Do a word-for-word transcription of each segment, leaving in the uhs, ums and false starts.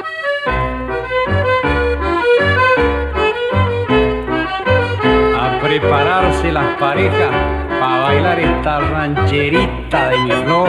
A prepararse las parejas para bailar esta rancherita de mi flor.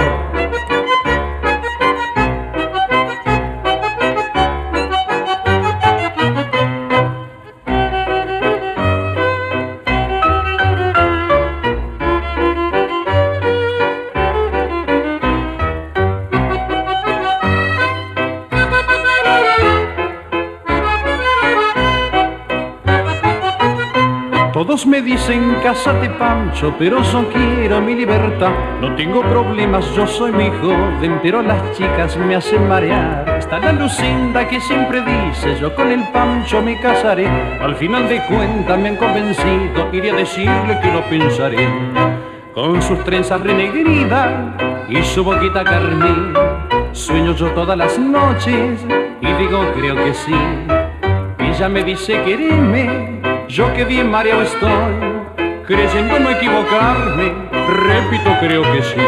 Todos me dicen cásate Pancho, pero yo quiero mi libertad. No tengo problemas, yo soy muy joven, pero las chicas me hacen marear. Está la Lucinda que siempre dice yo con el Pancho me casaré. Al final de cuentas me han convencido, iré a decirle que lo pensaré. Con sus trenzas renegridas y su boquita carmín, sueño yo todas las noches y digo creo que sí. Ella me dice quereme, yo que bien mareado estoy, creyendo no equivocarme, repito creo que sí.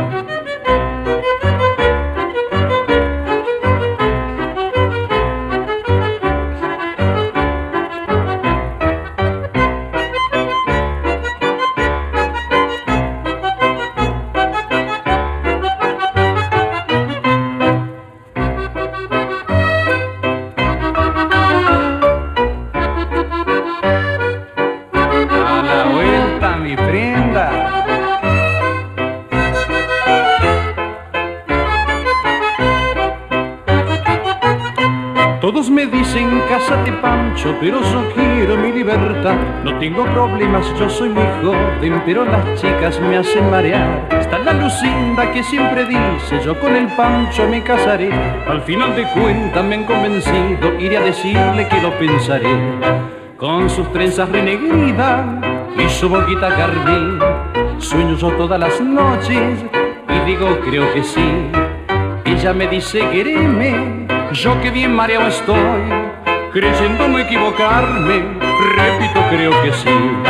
Todos me dicen cásate Pancho, pero yo quiero mi libertad. No tengo problemas, yo soy muy joven, pero las chicas me hacen marear. Está la Lucinda que siempre dice yo con el Pancho me casaré. Al final de cuentas me han convencido, iré a decirle que lo pensaré. Con sus trenzas renegridas y su boquita carmín, sueño yo todas las noches y digo creo que sí. Ella me dice quereme, yo que bien mareado estoy, creyendo no equivocarme, repito creo que sí.